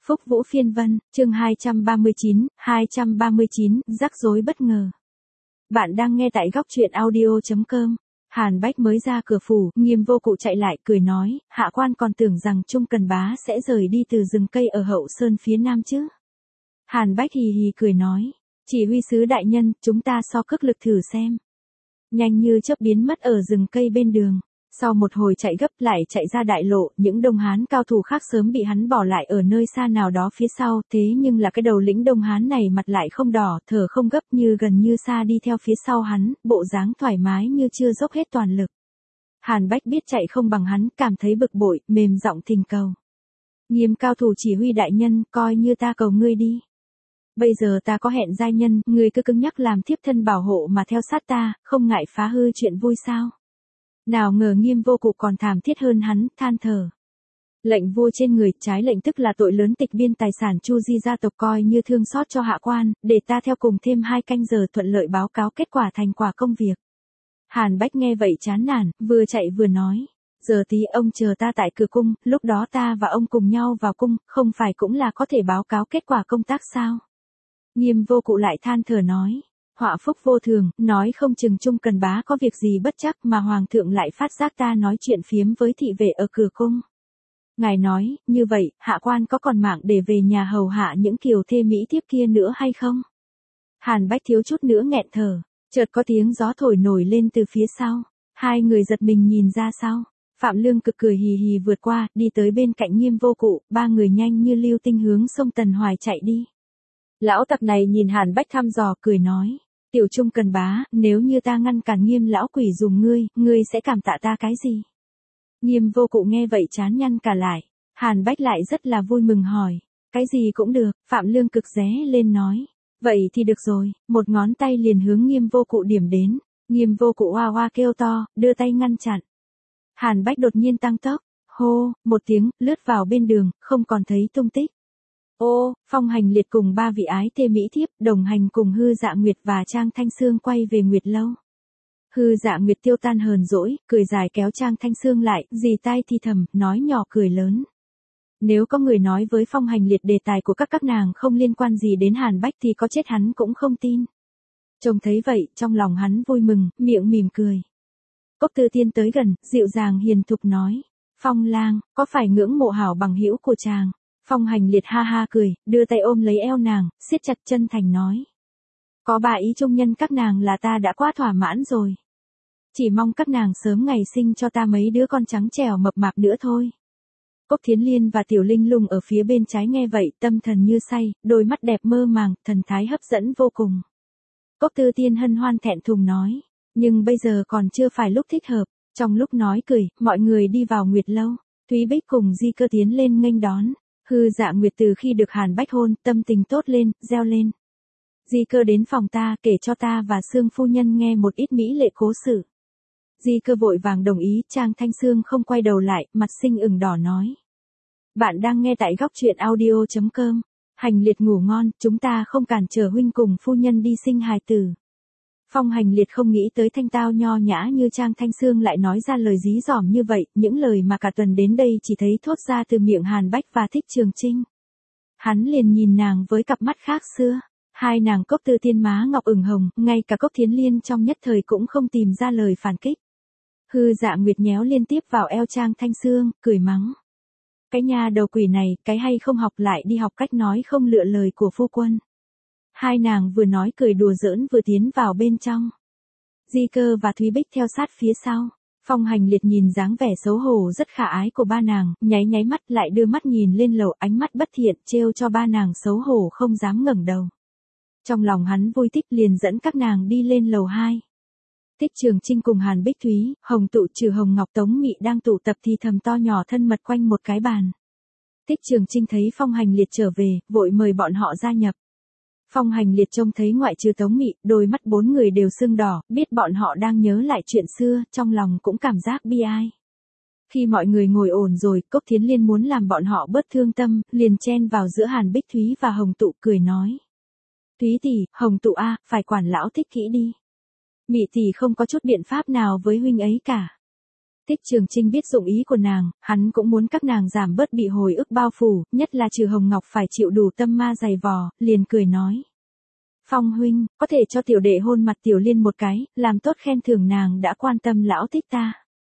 Phúc Vũ Phiên Vân, chương 239, rắc rối bất ngờ. Bạn đang nghe tại góc truyện audio.com. Hàn Bách mới ra cửa phủ, Nghiêm Vô Cụ chạy lại cười nói, hạ quan còn tưởng rằng Trung Cần Bá sẽ rời đi từ rừng cây ở Hậu Sơn phía nam chứ. Hàn Bách hì hì cười nói, chỉ huy sứ đại nhân, chúng ta so cước lực thử xem. Nhanh như chớp biến mất ở rừng cây bên đường. Sau một hồi chạy gấp lại chạy ra đại lộ, những Đông Hán cao thủ khác sớm bị hắn bỏ lại ở nơi xa nào đó phía sau, thế nhưng là cái đầu lĩnh Đông Hán này mặt lại không đỏ, thở không gấp như gần như xa đi theo phía sau hắn, bộ dáng thoải mái như chưa dốc hết toàn lực. Hàn Bách biết chạy không bằng hắn, cảm thấy bực bội, mềm giọng thỉnh cầu. Nghiêm cao thủ chỉ huy đại nhân, coi như ta cầu ngươi đi. Bây giờ ta có hẹn giai nhân, ngươi cứ cứng nhắc làm thiếp thân bảo hộ mà theo sát ta, không ngại phá hư chuyện vui sao. Nào ngờ Nghiêm Vô Cụ còn thảm thiết hơn hắn, than thở. Lệnh vua trên người, trái lệnh tức là tội lớn tịch biên tài sản Chu Di gia tộc, coi như thương xót cho hạ quan, để ta theo cùng thêm 2 canh giờ thuận lợi báo cáo kết quả thành quả công việc. Hàn Bách nghe vậy chán nản, vừa chạy vừa nói, giờ tí ông chờ ta tại cửa cung, lúc đó ta và ông cùng nhau vào cung, không phải cũng là có thể báo cáo kết quả công tác sao? Nghiêm Vô Cụ lại than thở nói. Họa phúc vô thường, nói không chừng Trung Cần Bá có việc gì bất chắc mà Hoàng thượng lại phát giác ta nói chuyện phiếm với thị vệ ở cửa cung. Ngài nói, như vậy, hạ quan có còn mạng để về nhà hầu hạ những kiều thê mỹ thiếp kia nữa hay không? Hàn Bách thiếu chút nữa nghẹn thở, chợt có tiếng gió thổi nổi lên từ phía sau. Hai người giật mình nhìn ra sau. Phạm Lương Cực cười hì hì vượt qua, đi tới bên cạnh Nghiêm Vô Cụ, 3 người nhanh như lưu tinh hướng sông Tần Hoài chạy đi. Lão tặc này nhìn Hàn Bách thăm dò cười nói. Tiểu Trung Cần Bá, nếu như ta ngăn cản Nghiêm lão quỷ dùng ngươi sẽ cảm tạ ta cái gì? Nghiêm Vô Cụ nghe vậy chán nhăn cả lại. Hàn Bách lại rất là vui mừng hỏi. Cái gì cũng được, Phạm Lương Cực ré lên nói. Vậy thì được rồi, một ngón tay liền hướng Nghiêm Vô Cụ điểm đến. Nghiêm Vô Cụ hoa hoa kêu to, đưa tay ngăn chặn. Hàn Bách đột nhiên tăng tốc, hô, một tiếng, lướt vào bên đường, không còn thấy tung tích. Ô, Phong Hành Liệt cùng 3 vị ái thê mỹ thiếp, đồng hành cùng Hư Dạ Nguyệt và Trang Thanh Sương quay về Nguyệt lâu. Hư Dạ Nguyệt tiêu tan hờn dỗi, cười dài kéo Trang Thanh Sương lại, dì tai thì thầm, nói nhỏ cười lớn. Nếu có người nói với Phong Hành Liệt đề tài của các nàng không liên quan gì đến Hàn Bách thì có chết hắn cũng không tin. Trông thấy vậy, trong lòng hắn vui mừng, miệng mỉm cười. Cốc Tư Tiên tới gần, dịu dàng hiền thục nói, Phong lang, có phải ngưỡng mộ hảo bằng hữu của chàng? Phong Hành Liệt ha ha cười, đưa tay ôm lấy eo nàng, siết chặt chân thành nói. Có bà ý trung nhân các nàng là ta đã quá thỏa mãn rồi. Chỉ mong các nàng sớm ngày sinh cho ta mấy đứa con trắng trẻo mập mạp nữa thôi. Cốc Thiến Liên và Tiểu Linh Lung ở phía bên trái nghe vậy, tâm thần như say, đôi mắt đẹp mơ màng, thần thái hấp dẫn vô cùng. Cốc Tư Tiên hân hoan thẹn thùng nói, nhưng bây giờ còn chưa phải lúc thích hợp. Trong lúc nói cười, mọi người đi vào Nguyệt lâu, Thúy Bích cùng Di Cơ tiến lên nghênh đón. Hư Dạ Nguyệt từ khi được Hàn Bách hôn, tâm tình tốt lên, reo lên. Di Cơ đến phòng ta, kể cho ta và Sương phu nhân nghe một ít mỹ lệ cố sự. Di Cơ vội vàng đồng ý, Trang Thanh Sương không quay đầu lại, mặt xinh ửng đỏ nói. Bạn đang nghe tại góc truyện audio.com. Hành Liệt ngủ ngon, chúng ta không cản trở huynh cùng phu nhân đi sinh hài tử. Phong Hành Liệt không nghĩ tới thanh tao nho nhã như Trang Thanh Sương lại nói ra lời dí dỏm như vậy, những lời mà cả tuần đến đây chỉ thấy thốt ra từ miệng Hàn Bách và Thích Trường Trinh. Hắn liền nhìn nàng với cặp mắt khác xưa, hai nàng Cốc Tư Tiên má ngọc ửng hồng, ngay cả Cốc Thiến Liên trong nhất thời cũng không tìm ra lời phản kích. Hư Dạ Nguyệt nhéo liên tiếp vào eo Trang Thanh Sương, cười mắng. Cái nha đầu quỷ này, cái hay không học lại đi học cách nói không lựa lời của phu quân. Hai nàng vừa nói cười đùa giỡn vừa tiến vào bên trong. Di Cơ và Thúy Bích theo sát phía sau. Phong Hành Liệt nhìn dáng vẻ xấu hổ rất khả ái của ba nàng, nháy nháy mắt lại đưa mắt nhìn lên lầu, ánh mắt bất thiện trêu cho ba nàng xấu hổ không dám ngẩng đầu. Trong lòng hắn vui thích liền dẫn các nàng đi lên lầu 2. Thích Trường Trinh cùng Hàn Bích Thúy, Hồng Tụ trừ Hồng Ngọc Tống Mị đang tụ tập thì thầm to nhỏ thân mật quanh một cái bàn. Thích Trường Trinh thấy Phong Hành Liệt trở về, vội mời bọn họ gia nhập. Phong Hành Liệt trông thấy ngoại trừ Tống Mị, đôi mắt 4 người đều sưng đỏ, biết bọn họ đang nhớ lại chuyện xưa, trong lòng cũng cảm giác bi ai. Khi mọi người ngồi ổn rồi, Cốc Thiến Liên muốn làm bọn họ bớt thương tâm, liền chen vào giữa Hàn Bích Thúy và Hồng Tụ cười nói. Thúy tỷ, Hồng Tụ a, phải quản lão Thích kỹ đi. Mị tỷ không có chút biện pháp nào với huynh ấy cả. Thích Trường Trinh biết dụng ý của nàng, hắn cũng muốn các nàng giảm bớt bị hồi ức bao phủ, nhất là Trừ Hồng Ngọc phải chịu đủ tâm ma dày vò, liền cười nói. Phong huynh, có thể cho tiểu đệ hôn mặt Tiểu Liên một cái, làm tốt khen thưởng nàng đã quan tâm lão thích ta.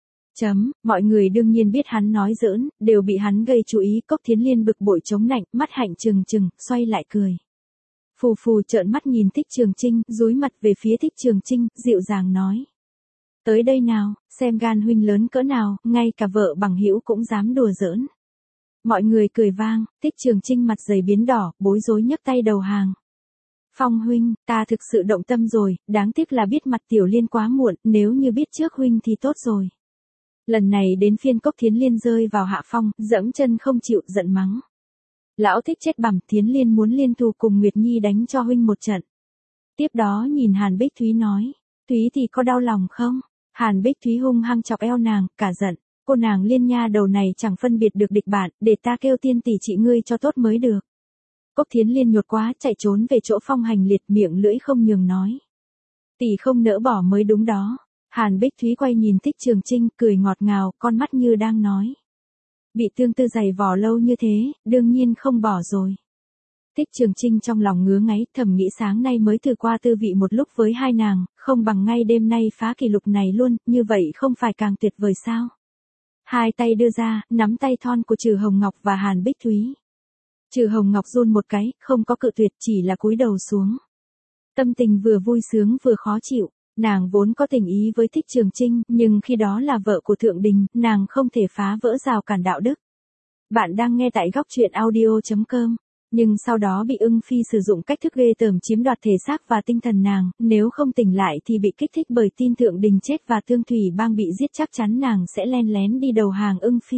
Mọi người đương nhiên biết hắn nói giỡn, đều bị hắn gây chú ý. Cốc Thiến Liên bực bội chống nạnh, mắt hạnh trừng trừng, xoay lại cười. Phù phù trợn mắt nhìn Thích Trường Trinh, dúi mặt về phía Thích Trường Trinh, dịu dàng nói. Tới đây nào, xem gan huynh lớn cỡ nào, ngay cả vợ bằng hữu cũng dám đùa giỡn. Mọi người cười vang, Thích Trường Trinh mặt dày biến đỏ, bối rối nhấc tay đầu hàng. Phong huynh, ta thực sự động tâm rồi, đáng tiếc là biết mặt Tiểu Liên quá muộn, nếu như biết trước huynh thì tốt rồi. Lần này đến phiên Cốc Thiến Liên rơi vào hạ phong, dẫm chân không chịu, giận mắng. Lão thích chết bằm, Thiến Liên muốn liên thủ cùng Nguyệt Nhi đánh cho huynh một trận. Tiếp đó nhìn Hàn Bích Thúy nói, Thúy thì có đau lòng không? Hàn Bích Thúy hung hăng chọc eo nàng, cả giận, cô nàng Liên nha đầu này chẳng phân biệt được địch bạn, để ta kêu tiên tỷ chị ngươi cho tốt mới được. Cốc Thiến Liên nhột quá, chạy trốn về chỗ Phong Hành Liệt, miệng lưỡi không nhường nói. Tỷ không nỡ bỏ mới đúng đó. Hàn Bích Thúy quay nhìn Thích Trường Trinh, cười ngọt ngào, con mắt như đang nói. Bị tương tư dày vò lâu như thế, đương nhiên không bỏ rồi. Thích Trường Trinh trong lòng ngứa ngáy, thầm nghĩ sáng nay mới thử qua tư vị một lúc với hai nàng, không bằng ngay đêm nay phá kỷ lục này luôn, như vậy không phải càng tuyệt vời sao? Hai tay đưa ra, nắm tay thon của Trừ Hồng Ngọc và Hàn Bích Thúy. Trừ Hồng Ngọc run một cái, không có cự tuyệt, chỉ là cúi đầu xuống. Tâm tình vừa vui sướng vừa khó chịu. Nàng vốn có tình ý với Thích Trường Trinh, nhưng khi đó là vợ của Thượng Đình, nàng không thể phá vỡ rào cản đạo đức. Bạn đang nghe tại góc truyện audio.com. Nhưng sau đó bị Ưng Phi sử dụng cách thức ghê tởm chiếm đoạt thể xác và tinh thần nàng, nếu không tỉnh lại thì bị kích thích bởi tin Thượng Đình chết và Tương Thủy Bang bị giết, chắc chắn nàng sẽ len lén đi đầu hàng Ưng Phi.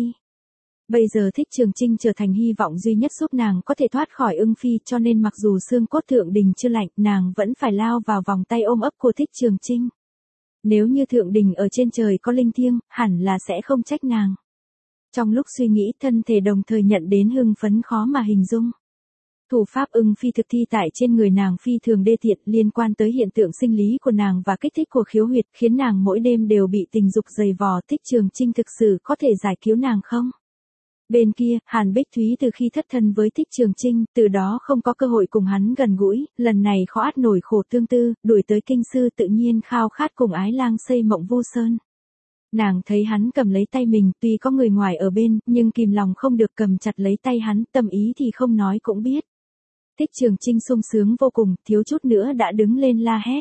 Bây giờ Thích Trường Trinh trở thành hy vọng duy nhất giúp nàng có thể thoát khỏi Ưng Phi, cho nên mặc dù xương cốt Thượng Đình chưa lạnh, nàng vẫn phải lao vào vòng tay ôm ấp của Thích Trường Trinh. Nếu như Thượng Đình ở trên trời có linh thiêng, hẳn là sẽ không trách nàng. Trong lúc suy nghĩ, thân thể đồng thời nhận đến hưng phấn khó mà hình dung. Thủ pháp Ưng Phi thực thi tại trên người nàng phi thường đê tiện, liên quan tới hiện tượng sinh lý của nàng và kích thích của khiếu huyệt, khiến nàng mỗi đêm đều bị tình dục dày vò. Thích Trường Trinh thực sự có thể giải cứu nàng không? Bên kia, Hàn Bích Thúy từ khi thất thân với Thích Trường Trinh, từ đó không có cơ hội cùng hắn gần gũi, lần này khó át nổi khổ tương tư, đuổi tới kinh sư tự nhiên khao khát cùng ái lang xây mộng vu sơn. Nàng thấy hắn cầm lấy tay mình, tuy có người ngoài ở bên, nhưng kìm lòng không được cầm chặt lấy tay hắn, tâm ý thì không nói cũng biết. Thích Trường Trinh sung sướng vô cùng, thiếu chút nữa đã đứng lên la hét.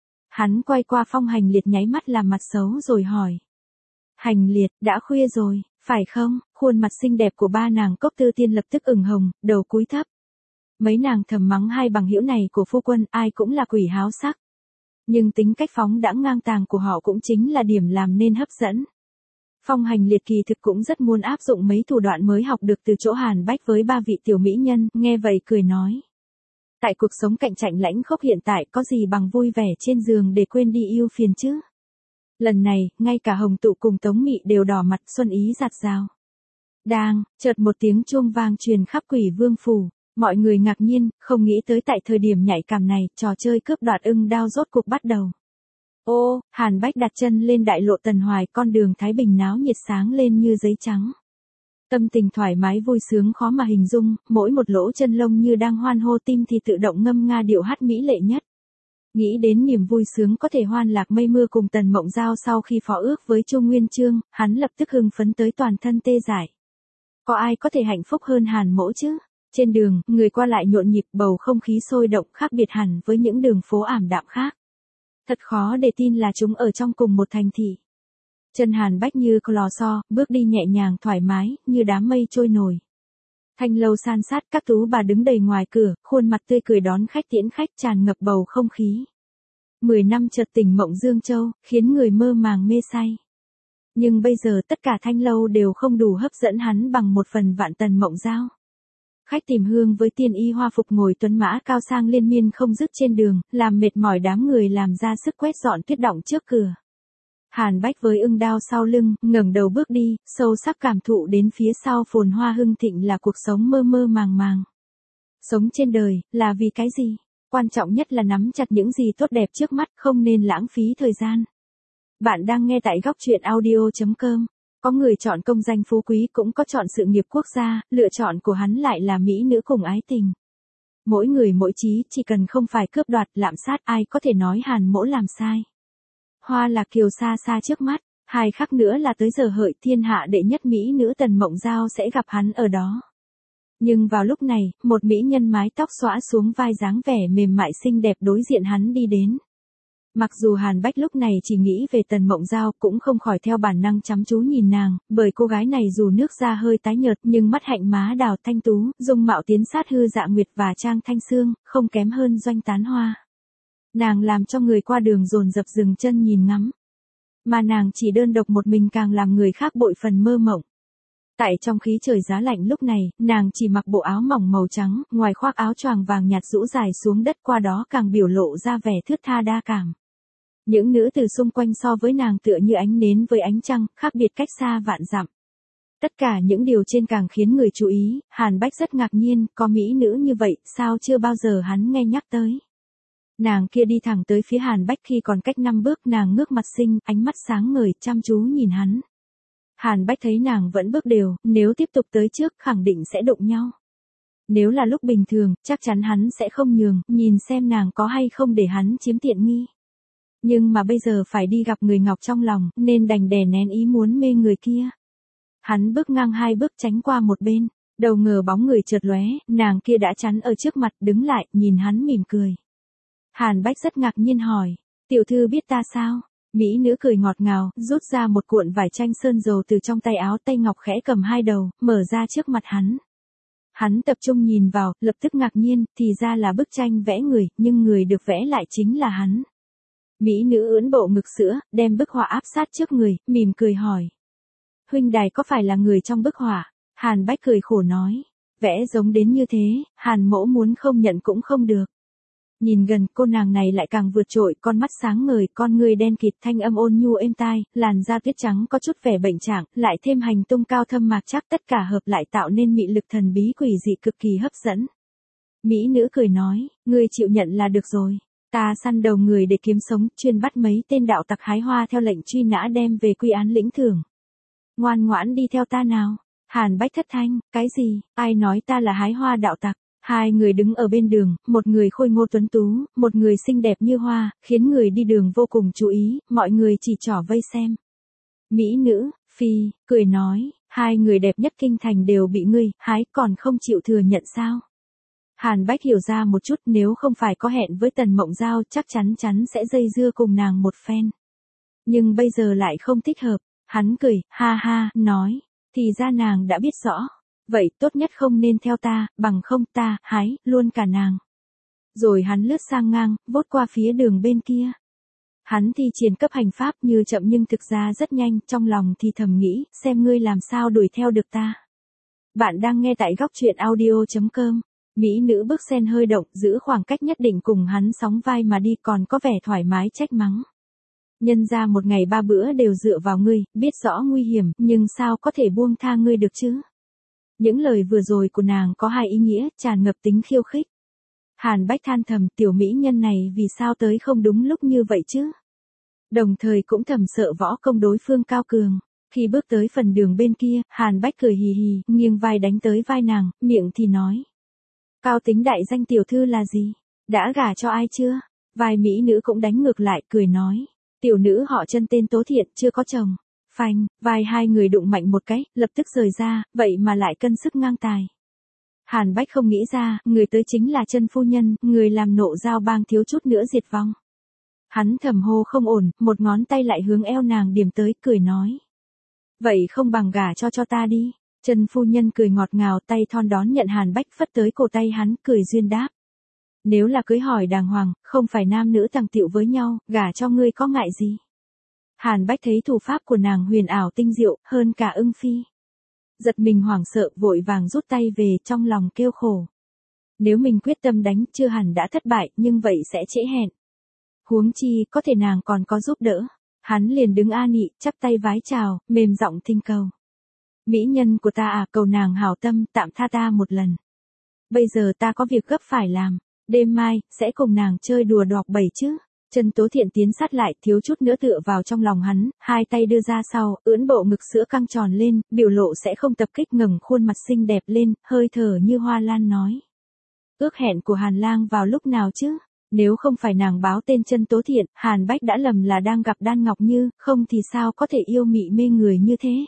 Hắn quay qua Phong Hành Liệt nháy mắt làm mặt xấu rồi hỏi. Hành Liệt, đã khuya rồi, phải không? Khuôn mặt xinh đẹp của ba nàng Cốc Tư Tiên lập tức ửng hồng, đầu cúi thấp. Mấy nàng thầm mắng hai bằng hữu này của phu quân, ai cũng là quỷ háo sắc. Nhưng tính cách phóng đãng ngang tàng của họ cũng chính là điểm làm nên hấp dẫn. Phong Hành Liệt kỳ thực cũng rất muốn áp dụng mấy thủ đoạn mới học được từ chỗ Hàn Bách với ba vị tiểu mỹ nhân, nghe vậy cười nói. Tại cuộc sống cạnh tranh lãnh khốc hiện tại có gì bằng vui vẻ trên giường để quên đi ưu phiền chứ? Lần này, ngay cả Hồng Tụ cùng Tống Mị đều đỏ mặt, xuân ý rạt rào. Đang, chợt một tiếng chuông vang truyền khắp Quỷ Vương phủ, mọi người ngạc nhiên, không nghĩ tới tại thời điểm nhạy cảm này, trò chơi cướp đoạt ưng đao rốt cuộc bắt đầu. Ô, Hàn Bách đặt chân lên đại lộ Tần Hoài, con đường Thái Bình náo nhiệt sáng lên như giấy trắng. Tâm tình thoải mái vui sướng khó mà hình dung, mỗi một lỗ chân lông như đang hoan hô, tim thì tự động ngâm nga điệu hát mỹ lệ nhất. Nghĩ đến niềm vui sướng có thể hoan lạc mây mưa cùng Tần Mộng Giao sau khi phó ước với Chu Nguyên Chương, hắn lập tức hưng phấn tới toàn thân tê dại. Có ai có thể hạnh phúc hơn Hàn mỗ chứ? Trên đường, người qua lại nhộn nhịp, bầu không khí sôi động khác biệt hẳn với những đường phố ảm đạm khác. Thật khó để tin là chúng ở trong cùng một thành thị. Chân Hàn Bách như lò xo, bước đi nhẹ nhàng thoải mái, như đám mây trôi nổi. Thanh lâu san sát, các tú bà đứng đầy ngoài cửa, khuôn mặt tươi cười đón khách tiễn khách, tràn ngập bầu không khí. 10 năm chợt tỉnh mộng Dương Châu, khiến người mơ màng mê say. Nhưng bây giờ tất cả thanh lâu đều không đủ hấp dẫn hắn bằng một phần vạn Tần Mộng Giao. Khách tìm hương với tiên y hoa phục ngồi tuấn mã cao sang liên miên không dứt trên đường, làm mệt mỏi đám người làm ra sức quét dọn tuyết đọng trước cửa. Hàn Bách với ưng đao sau lưng, ngẩng đầu bước đi, sâu sắc cảm thụ đến phía sau phồn hoa hưng thịnh là cuộc sống mơ mơ màng màng. Sống trên đời, là vì cái gì? Quan trọng nhất là nắm chặt những gì tốt đẹp trước mắt, không nên lãng phí thời gian. Bạn đang nghe tại góc truyện audio.com. Có người chọn công danh phú quý cũng có chọn sự nghiệp quốc gia, lựa chọn của hắn lại là mỹ nữ cùng ái tình. Mỗi người mỗi chí, chỉ cần không phải cướp đoạt, lạm sát, ai có thể nói Hàn Mỗ làm sai. Hoa Lạc Kiều xa xa trước mắt, 2 khắc nữa là tới giờ hợi thiên hạ đệ nhất mỹ nữ Tần Mộng Giao sẽ gặp hắn ở đó. Nhưng vào lúc này, một mỹ nhân mái tóc xõa xuống vai dáng vẻ mềm mại xinh đẹp đối diện hắn đi đến. Mặc dù Hàn Bách lúc này chỉ nghĩ về Tần Mộng Giao cũng không khỏi theo bản năng chăm chú nhìn nàng, bởi cô gái này dù nước da hơi tái nhợt nhưng mắt hạnh má đào thanh tú, dung mạo tiến sát hư dạ nguyệt và trang thanh xương, không kém hơn doanh tán hoa. Nàng làm cho người qua đường dồn dập dừng chân nhìn ngắm. Mà nàng chỉ đơn độc một mình càng làm người khác bội phần mơ mộng. Tại trong khí trời giá lạnh lúc này, nàng chỉ mặc bộ áo mỏng màu trắng, ngoài khoác áo choàng vàng nhạt rũ dài xuống đất qua đó càng biểu lộ ra vẻ thướt tha đa cảm. Những nữ từ xung quanh so với nàng tựa như ánh nến với ánh trăng, khác biệt cách xa vạn dặm. Tất cả những điều trên càng khiến người chú ý, Hàn Bách rất ngạc nhiên, có mỹ nữ như vậy, sao chưa bao giờ hắn nghe nhắc tới. Nàng kia đi thẳng tới phía Hàn Bách khi còn cách 5 bước, nàng ngước mặt xinh, ánh mắt sáng ngời, chăm chú nhìn hắn. Hàn Bách thấy nàng vẫn bước đều, nếu tiếp tục tới trước khẳng định sẽ đụng nhau. Nếu là lúc bình thường, chắc chắn hắn sẽ không nhường, nhìn xem nàng có hay không để hắn chiếm tiện nghi. Nhưng mà bây giờ phải đi gặp người ngọc trong lòng, nên đành đè nén ý muốn mê người kia. Hắn bước ngang 2 bước tránh qua một bên, đầu ngờ bóng người chợt lóe, nàng kia đã chắn ở trước mặt, đứng lại, nhìn hắn mỉm cười. Hàn Bách rất ngạc nhiên hỏi, tiểu thư biết ta sao? Mỹ nữ cười ngọt ngào, rút ra một cuộn vải tranh sơn dầu từ trong tay áo tay ngọc khẽ cầm 2 đầu, mở ra trước mặt hắn. Hắn tập trung nhìn vào, lập tức ngạc nhiên, thì ra là bức tranh vẽ người, nhưng người được vẽ lại chính là hắn. Mỹ nữ ưỡn bộ ngực sữa, đem bức họa áp sát trước người, mỉm cười hỏi. Huynh đài có phải là người trong bức họa? Hàn Bách cười khổ nói. Vẽ giống đến như thế, Hàn Mỗ muốn không nhận cũng không được. Nhìn gần, cô nàng này lại càng vượt trội, con mắt sáng ngời, con người đen kịt, thanh âm ôn nhu êm tai, làn da tuyết trắng có chút vẻ bệnh trạng, lại thêm hành tung cao thâm mạc chắc, tất cả hợp lại tạo nên mị lực thần bí quỷ dị cực kỳ hấp dẫn. Mỹ nữ cười nói, ngươi chịu nhận là được rồi. Ta săn đầu người để kiếm sống, chuyên bắt mấy tên đạo tặc hái hoa theo lệnh truy nã đem về quy án lĩnh thưởng. Ngoan ngoãn đi theo ta nào. Hàn Bách thất thanh, cái gì, ai nói ta là hái hoa đạo tặc? 2 người đứng ở bên đường, một người khôi ngô tuấn tú, một người xinh đẹp như hoa, khiến người đi đường vô cùng chú ý, mọi người chỉ trỏ vây xem. Mỹ nữ, phi, cười nói, 2 người đẹp nhất kinh thành đều bị ngươi hái, còn không chịu thừa nhận sao? Hàn Bách hiểu ra một chút, nếu không phải có hẹn với Tần Mộng Giao chắc chắn sẽ dây dưa cùng nàng một phen. Nhưng bây giờ lại không thích hợp, hắn cười, ha ha, nói, thì ra nàng đã biết rõ. Vậy tốt nhất không nên theo ta, bằng không ta, hái, luôn cả nàng. Rồi hắn lướt sang ngang, vốt qua phía đường bên kia. Hắn thi triển cấp hành pháp như chậm nhưng thực ra rất nhanh, trong lòng thì thầm nghĩ, xem ngươi làm sao đuổi theo được ta. Bạn đang nghe tại góc truyện audio.com. Mỹ nữ bước sen hơi động, giữ khoảng cách nhất định cùng hắn sóng vai mà đi, còn có vẻ thoải mái trách mắng. Nhân ra một ngày 3 bữa đều dựa vào ngươi, biết rõ nguy hiểm, nhưng sao có thể buông tha ngươi được chứ? Những lời vừa rồi của nàng có 2 ý nghĩa, tràn ngập tính khiêu khích. Hàn Bách than thầm, tiểu mỹ nhân này vì sao tới không đúng lúc như vậy chứ? Đồng thời cũng thầm sợ võ công đối phương cao cường. Khi bước tới phần đường bên kia, Hàn Bách cười hì hì, nghiêng vai đánh tới vai nàng, miệng thì nói. Cao tính đại danh tiểu thư là gì? Đã gả cho ai chưa? Vai mỹ nữ cũng đánh ngược lại, cười nói. Tiểu nữ họ Chân tên Tố Thiện, chưa có chồng. Phanh, vai 2 người đụng mạnh một cái, lập tức rời ra, vậy mà lại cân sức ngang tài. Hàn Bách không nghĩ ra, người tới chính là Chân phu nhân, người làm Nộ Giao bang thiếu chút nữa diệt vong. Hắn thầm hô không ổn, một ngón tay lại hướng eo nàng điểm tới, cười nói. Vậy không bằng gả cho ta đi. Chân phu nhân cười ngọt ngào, tay thon đón nhận Hàn Bách phất tới cổ tay hắn, cười duyên đáp. Nếu là cưới hỏi đàng hoàng, không phải nam nữ tàng tiệu với nhau, gả cho ngươi có ngại gì? Hàn Bách thấy thủ pháp của nàng huyền ảo tinh diệu, hơn cả ưng phi. Giật mình hoảng sợ, vội vàng rút tay về, trong lòng kêu khổ. Nếu mình quyết tâm đánh, chưa hẳn đã thất bại, nhưng vậy sẽ trễ hẹn. Huống chi, có thể nàng còn có giúp đỡ. Hắn liền đứng a nị, chắp tay vái chào, mềm giọng thinh cầu. Mỹ nhân của ta à, cầu nàng hảo tâm, tạm tha ta một lần. Bây giờ ta có việc gấp phải làm. Đêm mai, sẽ cùng nàng chơi đùa đọt bẩy chứ. Chân Tố Thiện tiến sát lại, thiếu chút nữa tựa vào trong lòng hắn, hai tay đưa ra sau, ưỡn bộ ngực sữa căng tròn lên, biểu lộ sẽ không tập kích, ngẩng khuôn mặt xinh đẹp lên, hơi thở như hoa lan nói. Ước hẹn của Hàn Lang vào lúc nào chứ? Nếu không phải nàng báo tên Chân Tố Thiện, Hàn Bách đã lầm là đang gặp Đan Ngọc Như, không thì sao có thể yêu mị mê người như thế.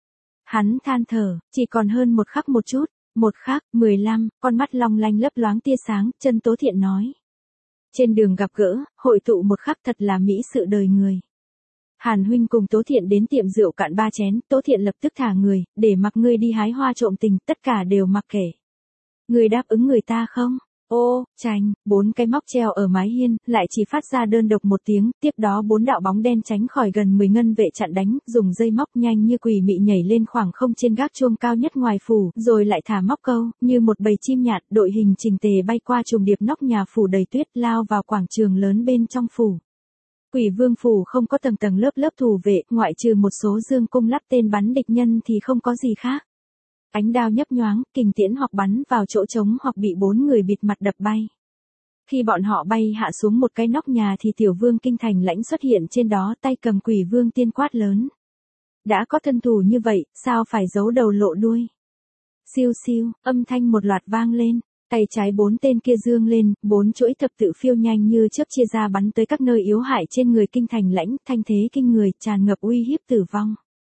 Hắn than thở, chỉ còn hơn một khắc một chút, một khắc, 15, con mắt long lanh lấp loáng tia sáng, Chân Tố Thiện nói. Trên đường gặp gỡ, hội tụ một khắc thật là mỹ sự đời người. Hàn huynh cùng Tố Thiện đến tiệm rượu cạn 3 chén, Tố Thiện lập tức thả người, để mặc ngươi đi hái hoa trộm tình, tất cả đều mặc kệ. Ngươi đáp ứng người ta không? Ô, chành, 4 cái móc treo ở mái hiên, lại chỉ phát ra đơn độc một tiếng, tiếp đó 4 đạo bóng đen tránh khỏi gần 10 ngân vệ chặn đánh, dùng dây móc nhanh như quỷ mị nhảy lên khoảng không trên gác chuông cao nhất ngoài phủ, rồi lại thả móc câu, như một bầy chim nhạt, đội hình chỉnh tề bay qua trùng điệp nóc nhà phủ đầy tuyết, lao vào quảng trường lớn bên trong phủ. Quỷ Vương phủ không có tầng tầng lớp lớp thủ vệ, ngoại trừ một số dương cung lắp tên bắn địch nhân thì không có gì khác. Ánh đao nhấp nhoáng, kình tiễn hoặc bắn vào chỗ trống hoặc bị 4 người bịt mặt đập bay. Khi bọn họ bay hạ xuống một cái nóc nhà thì tiểu vương Kinh Thành Lãnh xuất hiện trên đó, tay cầm Quỷ Vương tiên quát lớn. Đã có thân thủ như vậy, sao phải giấu đầu lộ đuôi? Siêu siêu, âm thanh một loạt vang lên, tay trái 4 tên kia dương lên, 4 chuỗi thập tự phiêu nhanh như chớp chia ra bắn tới các nơi yếu hại trên người Kinh Thành Lãnh, thanh thế kinh người, tràn ngập uy hiếp tử vong.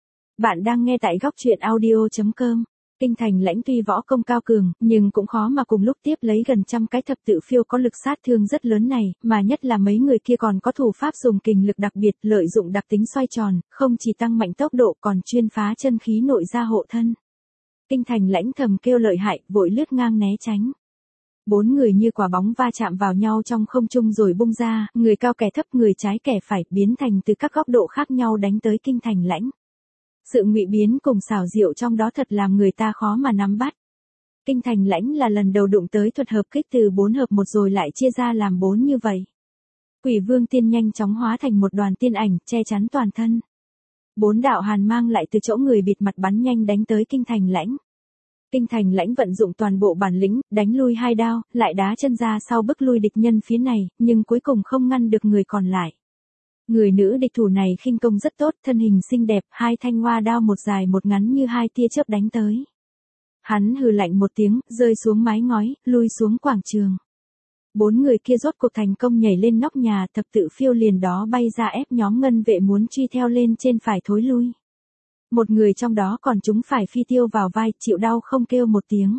Bạn đang nghe tại góc truyện audio.com. Kinh Thành Lãnh tuy võ công cao cường, nhưng cũng khó mà cùng lúc tiếp lấy gần trăm cái thập tự phiêu có lực sát thương rất lớn này, mà nhất là mấy người kia còn có thủ pháp dùng kình lực đặc biệt, lợi dụng đặc tính xoay tròn, không chỉ tăng mạnh tốc độ còn chuyên phá chân khí nội ra hộ thân. Kinh Thành Lãnh thầm kêu lợi hại, vội lướt ngang né tránh. 4 người như quả bóng va chạm vào nhau trong không trung rồi bung ra, người cao kẻ thấp, người trái kẻ phải, biến thành từ các góc độ khác nhau đánh tới Kinh Thành Lãnh. Sự ngụy biến cùng xảo diệu trong đó thật làm người ta khó mà nắm bắt. Kinh Thành Lãnh là lần đầu đụng tới thuật hợp kích từ 4 hợp 1 rồi lại chia ra làm 4 như vậy. Quỷ Vương tiên nhanh chóng hóa thành một đoàn tiên ảnh, che chắn toàn thân. 4 đạo hàn mang lại từ chỗ người bịt mặt bắn nhanh đánh tới Kinh Thành Lãnh. Kinh Thành Lãnh vận dụng toàn bộ bản lĩnh, đánh lui 2 đao, lại đá chân ra sau bức lui địch nhân phía này, nhưng cuối cùng không ngăn được người còn lại. Người nữ địch thủ này khinh công rất tốt, thân hình xinh đẹp, 2 thanh hoa đao một dài một ngắn như 2 tia chớp đánh tới. Hắn hừ lạnh một tiếng, rơi xuống mái ngói, lui xuống quảng trường. 4 người kia rốt cuộc thành công nhảy lên nóc nhà, thập tự phiêu liền đó bay ra ép nhóm ngân vệ muốn truy theo lên trên phải thối lui. Một người trong đó còn trúng phải phi tiêu vào vai, chịu đau không kêu một tiếng.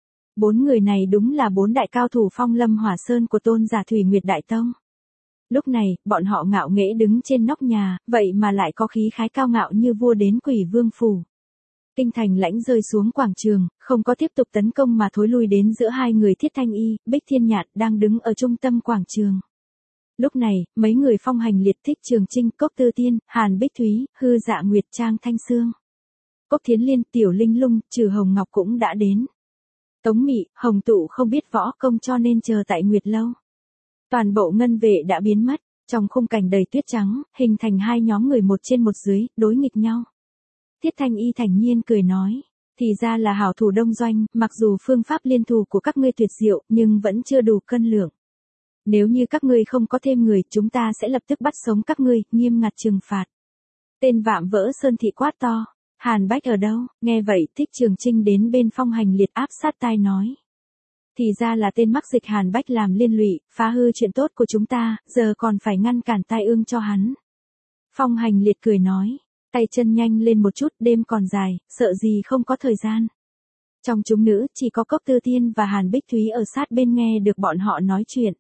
4 người này đúng là 4 đại cao thủ Phong Lâm Hỏa Sơn của Tôn giả Thủy Nguyệt Đại Tông. Lúc này, bọn họ ngạo nghễ đứng trên nóc nhà, vậy mà lại có khí khái cao ngạo như vua đến Quỷ Vương phủ. Kinh Thành Lãnh rơi xuống quảng trường, không có tiếp tục tấn công mà thối lui đến giữa 2 người Thiết Thanh Y, Bích Thiên Nhạt đang đứng ở trung tâm quảng trường. Lúc này, mấy người Phong Hành Liệt, Thích Trường Trinh, Cốc Tư Tiên, Hàn Bích Thúy, Hư Dạ Nguyệt, Trang Thanh Sương, Cốc Thiến Liên, Tiểu Linh Lung, trừ Hồng Ngọc cũng đã đến. Tống Mị, Hồng Tụ không biết võ công cho nên chờ tại Nguyệt Lâu. Toàn bộ ngân vệ đã biến mất, trong khung cảnh đầy tuyết trắng, hình thành 2 nhóm người một trên một dưới, đối nghịch nhau. Thiết Thanh Y thản nhiên cười nói, thì ra là hảo thủ Đông Doanh, mặc dù phương pháp liên thủ của các ngươi tuyệt diệu, nhưng vẫn chưa đủ cân lượng. Nếu như các ngươi không có thêm người, chúng ta sẽ lập tức bắt sống các ngươi, nghiêm ngặt trừng phạt. Tên Vạm Vỡ Sơn thị quát to, Hàn Bách ở đâu? Nghe vậy, Thích Trường Trinh đến bên Phong Hành Liệt áp sát tai nói. Thì ra là tên mắc dịch Hàn Bách làm liên lụy, phá hư chuyện tốt của chúng ta, giờ còn phải ngăn cản tai ương cho hắn. Phong Hành Liệt cười nói, tay chân nhanh lên một chút, đêm còn dài, sợ gì không có thời gian. Trong chúng nữ, chỉ có Cốc Tư Tiên và Hàn Bích Thúy ở sát bên nghe được bọn họ nói chuyện.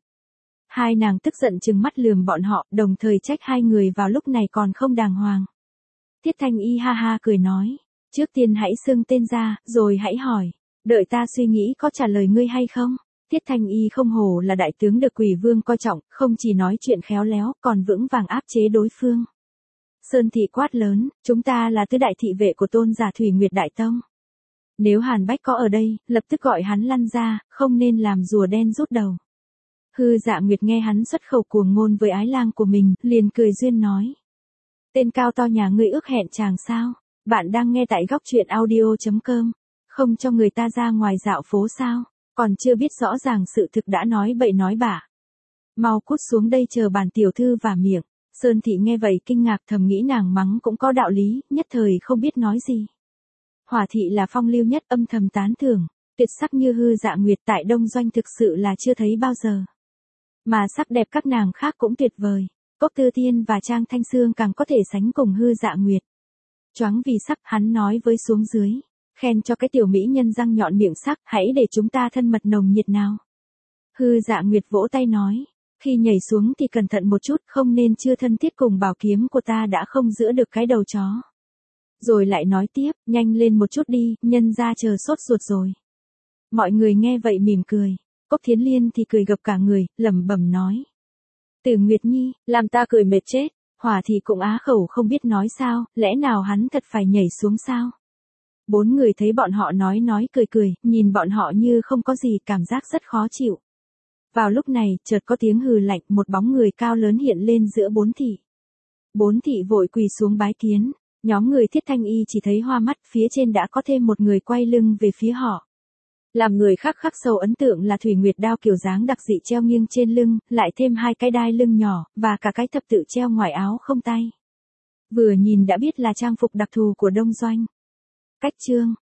2 nàng tức giận trừng mắt lườm bọn họ, đồng thời trách 2 người vào lúc này còn không đàng hoàng. Thiết Thanh Y ha ha cười nói, trước tiên hãy xưng tên ra, rồi hãy hỏi. Đợi ta suy nghĩ có trả lời ngươi hay không? Thiết Thanh Y không hổ là đại tướng được Quỷ Vương coi trọng, không chỉ nói chuyện khéo léo, còn vững vàng áp chế đối phương. Sơn thị quát lớn, chúng ta là tứ đại thị vệ của Tôn giả Thủy Nguyệt Đại Tông. Nếu Hàn Bách có ở đây, lập tức gọi hắn lăn ra, không nên làm rùa đen rút đầu. Hư Dạ Nguyệt nghe hắn xuất khẩu cuồng ngôn với ái lang của mình, liền cười duyên nói. Tên cao to nhà ngươi ước hẹn chàng sao? Bạn đang nghe tại góc truyện audio.com. Không cho người ta ra ngoài dạo phố sao? Còn chưa biết rõ ràng sự thực đã nói bậy nói bạ. Mau cút xuống đây chờ bản tiểu thư vả miệng. Sơn Thị nghe vậy kinh ngạc thầm nghĩ nàng mắng cũng có đạo lý, nhất thời không biết nói gì. Hỏa Thị là phong lưu nhất âm thầm tán thưởng, tuyệt sắc như Hư Dạ Nguyệt tại Đông Doanh thực sự là chưa thấy bao giờ. Mà sắc đẹp các nàng khác cũng tuyệt vời, Cốc Tư Tiên và Trang Thanh Sương càng có thể sánh cùng Hư Dạ Nguyệt. Choáng vì sắc hắn nói với xuống dưới, khen cho cái tiểu mỹ nhân răng nhọn miệng sắc, hãy để chúng ta thân mật nồng nhiệt nào. Hư Dạ Nguyệt vỗ tay nói, khi nhảy xuống thì cẩn thận một chút, không nên chưa thân thiết cùng bảo kiếm của ta đã không giữ được cái đầu chó. Rồi lại nói tiếp, nhanh lên một chút đi, nhân ra chờ sốt ruột rồi. Mọi người nghe vậy mỉm cười, Cốc Thiến Liên thì cười gập cả người, lẩm bẩm nói. Tử Nguyệt Nhi, làm ta cười mệt chết. Hỏa Thị cũng á khẩu không biết nói sao, lẽ nào hắn thật phải nhảy xuống sao? Bốn người thấy bọn họ nói cười, nhìn bọn họ như không có gì, cảm giác rất khó chịu. Vào lúc này, chợt có tiếng hừ lạnh, một bóng người cao lớn hiện lên giữa bốn thị. Bốn thị vội quỳ xuống bái kiến, nhóm người Thiết Thanh Y chỉ thấy hoa mắt, phía trên đã có thêm một người quay lưng về phía họ. Làm người khác khắc sâu ấn tượng là Thủy Nguyệt đao kiểu dáng đặc dị treo nghiêng trên lưng, lại thêm hai cái đai lưng nhỏ, và cả cái thập tự treo ngoài áo không tay. Vừa nhìn đã biết là trang phục đặc thù của Đông Doanh. Cách chương